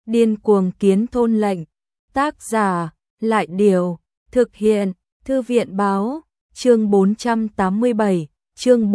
Điên cuồng kiến thôn lệnh. Tác giả, Lại Điều. Thực hiện, Thư viện Báo. Chương 487, chương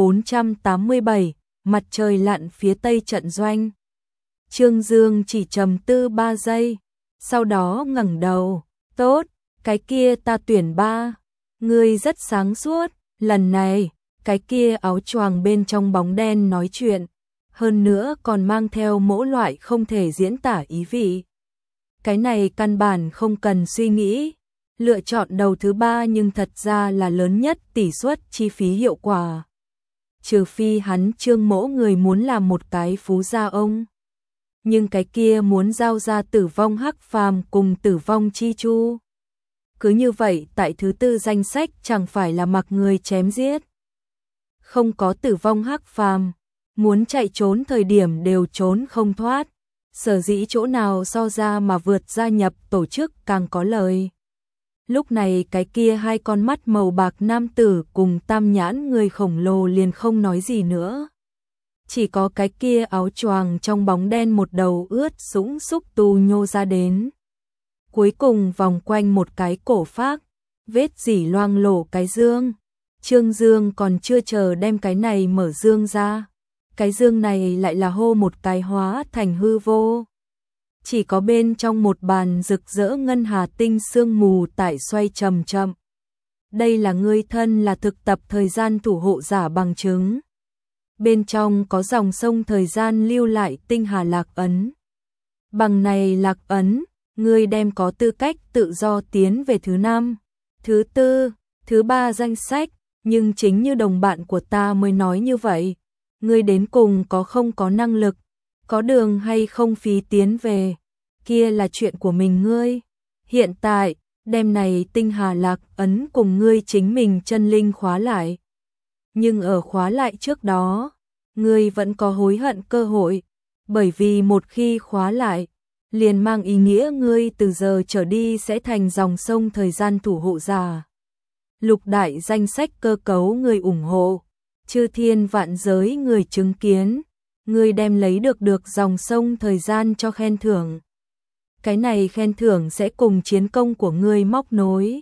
487, mặt trời lặn phía tây trận doanh. Trương Dương chỉ trầm tư 3 giây, sau đó ngẩng đầu. Tốt, cái kia ta tuyển 3. Ngươi rất sáng suốt, lần này, cái kia áo choàng bên trong bóng đen nói chuyện, hơn nữa còn mang theo mỗi loại không thể diễn tả ý vị. Cái này căn bản không cần suy nghĩ, lựa chọn đầu thứ 3 nhưng thật ra là lớn nhất tỷ suất chi phí hiệu quả. Trừ phi hắn Trương Mỗ người muốn làm một cái phú gia ông. Nhưng cái kia muốn giao ra Tử Vong Hắc Phàm cùng Tử Vong Chi Chu. Cứ như vậy tại thứ 4 danh sách chẳng phải là mặc người chém giết. Không có Tử Vong Hắc Phàm, muốn chạy trốn thời điểm đều trốn không thoát. Sở dĩ chỗ nào so ra mà vượt gia nhập tổ chức càng có lời. Lúc này cái kia 2 con mắt màu bạc nam tử cùng tam nhãn người khổng lồ liền không nói gì nữa. Chỉ có cái kia áo choàng trong bóng đen một đầu ướt sũng xúc tu nhô ra đến. Cuối cùng vòng quanh một cái cổ phác, vết dỉ loang lổ cái dương. Trương Dương còn chưa chờ đem cái này mở dương ra. Cái dương này lại là hô một cái hóa thành hư vô. Chỉ có bên trong một bàn rực rỡ ngân hà tinh sương mù tại xoay chậm chậm. Đây là ngươi thân là thực tập thời gian thủ hộ giả bằng chứng. Bên trong có dòng sông thời gian lưu lại tinh hà lạc ấn. Bằng này lạc ấn, ngươi đem có tư cách tự do tiến về thứ 5, thứ 4, thứ 3 danh sách, nhưng chính như đồng bạn của ta mới nói như vậy. Ngươi đến cùng có không có năng lực, có đường hay không phí tiến về, kia là chuyện của mình ngươi. Hiện tại, đem này tinh hà lạc ấn cùng ngươi chính mình chân linh khóa lại. Nhưng ở khóa lại trước đó, ngươi vẫn có hối hận cơ hội, bởi vì một khi khóa lại, liền mang ý nghĩa ngươi từ giờ trở đi sẽ thành dòng sông thời gian thủ hộ giả. Lục đại danh sách cơ cấu người ủng hộ, chư thiên vạn giới người chứng kiến, ngươi đem lấy được dòng sông thời gian cho khen thưởng. Cái này khen thưởng sẽ cùng chiến công của ngươi móc nối.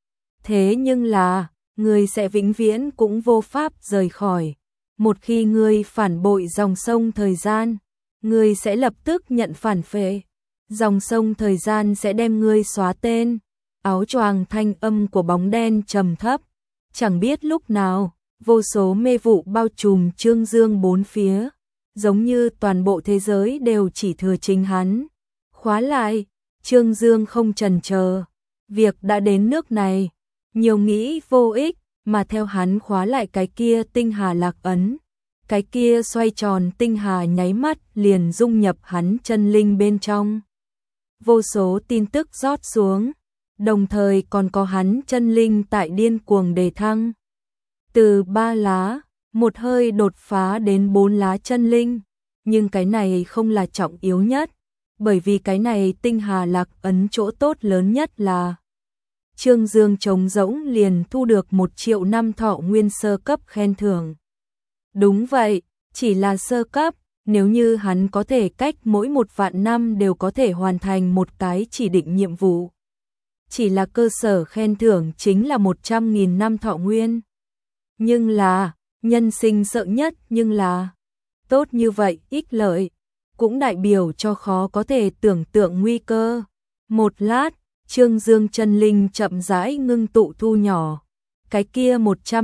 Thế nhưng là, ngươi sẽ vĩnh viễn cũng vô pháp rời khỏi. Một khi ngươi phản bội dòng sông thời gian, ngươi sẽ lập tức nhận phản phệ. Dòng sông thời gian sẽ đem ngươi xóa tên. Áo choàng thanh âm của bóng đen trầm thấp. Chẳng biết lúc nào, vô số mê vụ bao trùm Trương Dương bốn phía. Giống như toàn bộ thế giới đều chỉ thừa chính hắn. Khóa lại, Trương Dương không chần chờ. Việc đã đến nước này, nhiều nghĩ vô ích, mà theo hắn khóa lại cái kia tinh hà lạc ấn. Cái kia xoay tròn tinh hà nháy mắt liền dung nhập hắn chân linh bên trong. Vô số tin tức rót xuống, đồng thời còn có hắn chân linh tại điên cuồng đề thăng. Từ 3 lá, một hơi đột phá đến 4 lá chân linh, nhưng cái này không là trọng yếu nhất, bởi vì cái này tinh hà lạc ấn chỗ tốt lớn nhất là Trương Dương trống rỗng liền thu được 1 triệu năm thọ nguyên sơ cấp khen thưởng. Đúng vậy, chỉ là sơ cấp, nếu như hắn có thể cách mỗi 1 vạn năm đều có thể hoàn thành một cái chỉ định nhiệm vụ. Chỉ là cơ sở khen thưởng chính là 100.000 năm thọ nguyên. Nhưng là, nhân sinh sợ nhất nhưng là, tốt như vậy ích lợi, cũng đại biểu cho khó có thể tưởng tượng nguy cơ. Một lát, Trương Dương chân linh chậm rãi ngưng tụ thu nhỏ. Cái kia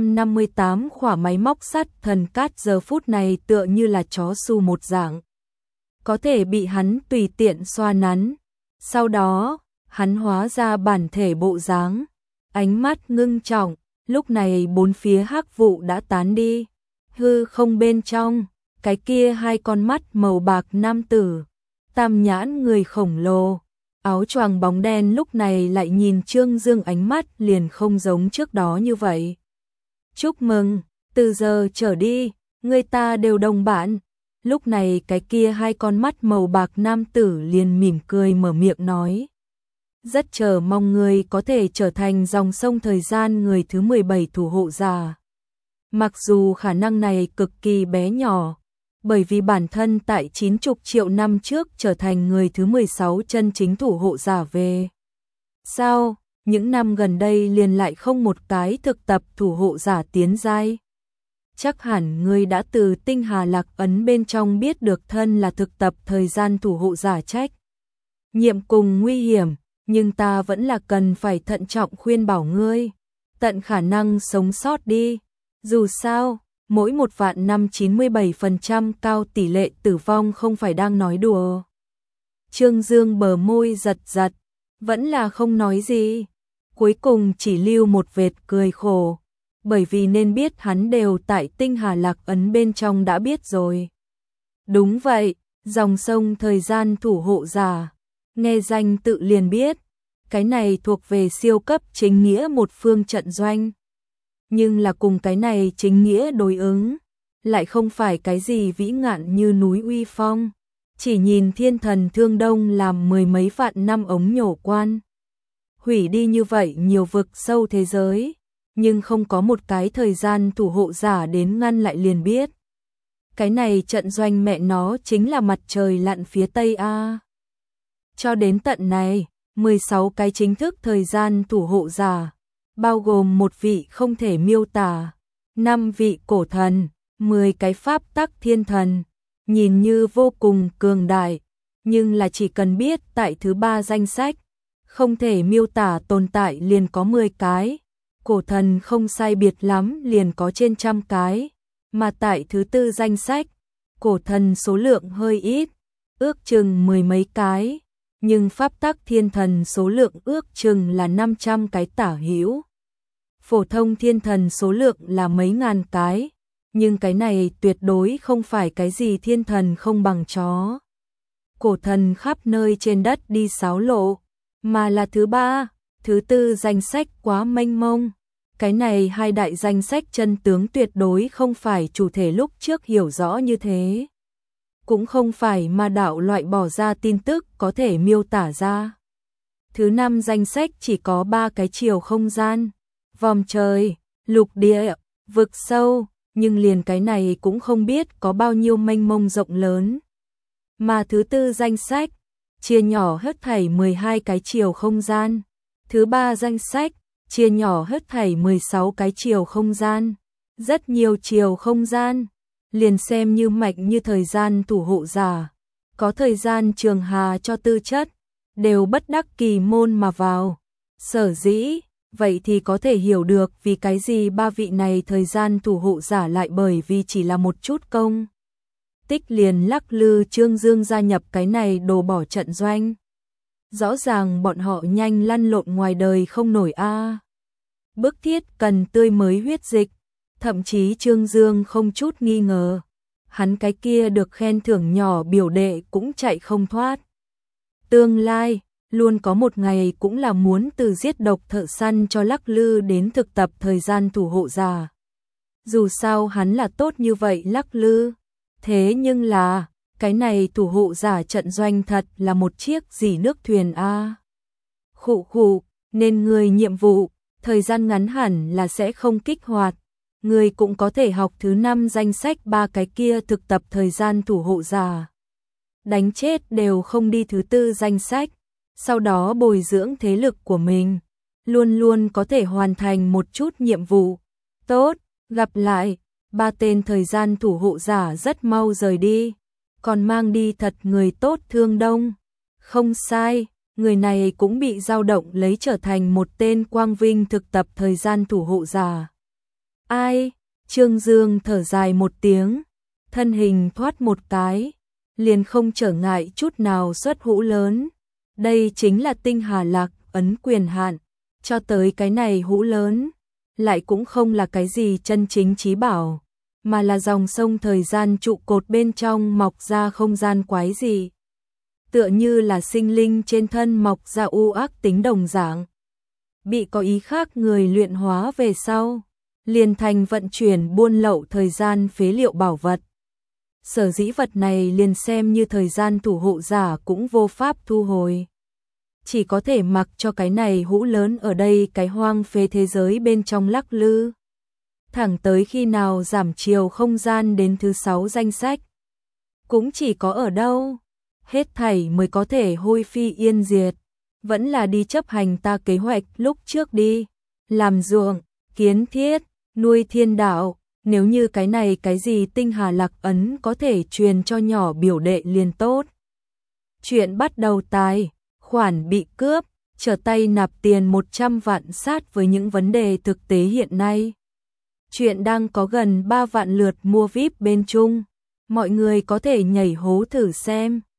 158 khỏa máy móc sắt thần cát giờ phút này tựa như là chó su một dạng. Có thể bị hắn tùy tiện xoa nắn. Sau đó, hắn hóa ra bản thể bộ dáng. Ánh mắt ngưng trọng, lúc này bốn phía hắc vụ đã tán đi. Hư không bên trong, cái kia 2 con mắt màu bạc nam tử. Tam nhãn người khổng lồ. Áo choàng bóng đen lúc này lại nhìn Trương Dương ánh mắt liền không giống trước đó như vậy. Chúc mừng, từ giờ trở đi, người ta đều đồng bạn. Lúc này cái kia 2 con mắt màu bạc nam tử liền mỉm cười mở miệng nói. Rất chờ mong người có thể trở thành dòng sông thời gian người thứ 17 thủ hộ giả. Mặc dù khả năng này cực kỳ bé nhỏ, bởi vì bản thân tại 90 triệu năm trước trở thành người thứ 16 chân chính thủ hộ giả về. Sao, những năm gần đây liền lại không một cái thực tập thủ hộ giả tiến giai? Chắc hẳn ngươi đã từ tinh hà lạc ấn bên trong biết được thân là thực tập thời gian thủ hộ giả trách nhiệm cùng nguy hiểm, nhưng ta vẫn là cần phải thận trọng khuyên bảo ngươi, tận khả năng sống sót đi. Dù sao, mỗi 1 vạn năm 97% cao tỷ lệ tử vong không phải đang nói đùa. Trương Dương bờ môi giật giật, vẫn là không nói gì. Cuối cùng chỉ lưu một vệt cười khổ, bởi vì nên biết hắn đều tại tinh hà lạc ấn bên trong đã biết rồi. Đúng vậy, dòng sông thời gian thủ hộ giả, nghe danh tự liền biết, cái này thuộc về siêu cấp chính nghĩa một phương trận doanh. Nhưng là cùng cái này chính nghĩa đối ứng, lại không phải cái gì vĩ ngạn như núi uy phong. Chỉ nhìn thiên thần Thương Đông làm 10 mấy vạn năm ống nhổ quan, hủy đi như vậy nhiều vực sâu thế giới, nhưng không có một cái thời gian thủ hộ giả đến ngăn lại liền biết. Cái này trận doanh mẹ nó chính là mặt trời lặn phía Tây A. Cho đến tận này, 16 cái chính thức thời gian thủ hộ giả, bao gồm một vị không thể miêu tả, 5 vị cổ thần, 10 cái pháp tắc thiên thần, nhìn như vô cùng cường đại, nhưng là chỉ cần biết tại thứ 3 danh sách, không thể miêu tả tồn tại liền có 10 cái, cổ thần không sai biệt lắm liền có trên 100 cái, mà tại thứ 4 danh sách, cổ thần số lượng hơi ít, ước chừng 10 mấy cái, nhưng pháp tắc thiên thần số lượng ước chừng là 500 cái tả hữu. Phổ thông thiên thần số lượng là mấy ngàn cái, nhưng cái này tuyệt đối không phải cái gì thiên thần không bằng chó. Cổ thần khắp nơi trên đất đi xáo lộ, mà là thứ 3, thứ 4 danh sách quá mênh mông. Cái này hai đại danh sách chân tướng tuyệt đối không phải chủ thể lúc trước hiểu rõ như thế. Cũng không phải ma đạo loại bỏ ra tin tức có thể miêu tả ra. Thứ 5 danh sách chỉ có 3 cái chiều không gian, vòm trời, lục địa, vực sâu, nhưng liền cái này cũng không biết có bao nhiêu mênh mông rộng lớn. Mà thứ 4 danh sách, chia nhỏ hết thảy 12 cái chiều không gian. Thứ 3 danh sách, chia nhỏ hết thảy 16 cái chiều không gian. Rất nhiều chiều không gian, liền xem như mạnh như thời gian thủ hộ giả, có thời gian trường hà cho tư chất, đều bất đắc kỳ môn mà vào. Sở dĩ, vậy thì có thể hiểu được vì cái gì 3 vị này thời gian thủ hộ giả lại bởi vì chỉ là một chút công tích liền lắc lư Trương Dương gia nhập cái này đồ bỏ trận doanh. Rõ ràng bọn họ nhanh lăn lộn ngoài đời không nổi a. Bức thiết cần tươi mới huyết dịch, thậm chí Trương Dương không chút nghi ngờ, hắn cái kia được khen thưởng nhỏ biểu đệ cũng chạy không thoát. Tương lai, luôn có một ngày cũng là muốn từ giết độc thợ săn cho lắc lư đến thực tập thời gian thủ hộ giả. Dù sao hắn là tốt như vậy lắc lư, thế nhưng là, cái này thủ hộ giả trận doanh thật là một chiếc dỉ nước thuyền a. Khụ khụ, nên người nhiệm vụ, thời gian ngắn hẳn là sẽ không kích hoạt. Người cũng có thể học thứ 5 danh sách 3 cái kia thực tập thời gian thủ hộ giả. Đánh chết đều không đi thứ 4 danh sách, sau đó bồi dưỡng thế lực của mình, luôn luôn có thể hoàn thành một chút nhiệm vụ. Tốt, gặp lại. 3 tên thời gian thủ hộ giả rất mau rời đi, còn mang đi thật người tốt Thương Đông. Không sai, người này cũng bị dao động lấy trở thành một tên quang vinh thực tập thời gian thủ hộ giả. Ai? Trương Dương thở dài một tiếng, thân hình thoát một cái, liền không trở ngại chút nào xuất hũ lớn. Đây chính là tinh hà lạc ấn quyền hạn, cho tới cái này hũ lớn, lại cũng không là cái gì chân chính chí bảo, mà là dòng sông thời gian trụ cột bên trong mọc ra không gian quái gì. Tựa như là sinh linh trên thân mọc ra u ác tính đồng dạng. Bị có ý khác người luyện hóa về sau, liền thành vận chuyển buôn lậu thời gian phế liệu bảo vật. Sở dĩ vật này liền xem như thời gian thủ hộ giả cũng vô pháp thu hồi. Chỉ có thể mặc cho cái này hũ lớn ở đây cái hoang phế thế giới bên trong lắc lư. Thẳng tới khi nào giảm chiều không gian đến thứ 6 danh sách, cũng chỉ có ở đâu hết thảy mới có thể hôi phi yên diệt, vẫn là đi chấp hành ta kế hoạch lúc trước đi, làm ruộng, kiến thiết, nuôi thiên đạo, nếu như cái này cái gì tinh hà lạc ấn có thể truyền cho nhỏ biểu đệ liền tốt. Chuyện bắt đầu tài khoản bị cướp, trở tay nạp tiền 100 vạn sát với những vấn đề thực tế hiện nay. Chuyện đang có gần 3 vạn lượt mua VIP bên Trung, mọi người có thể nhảy hố thử xem.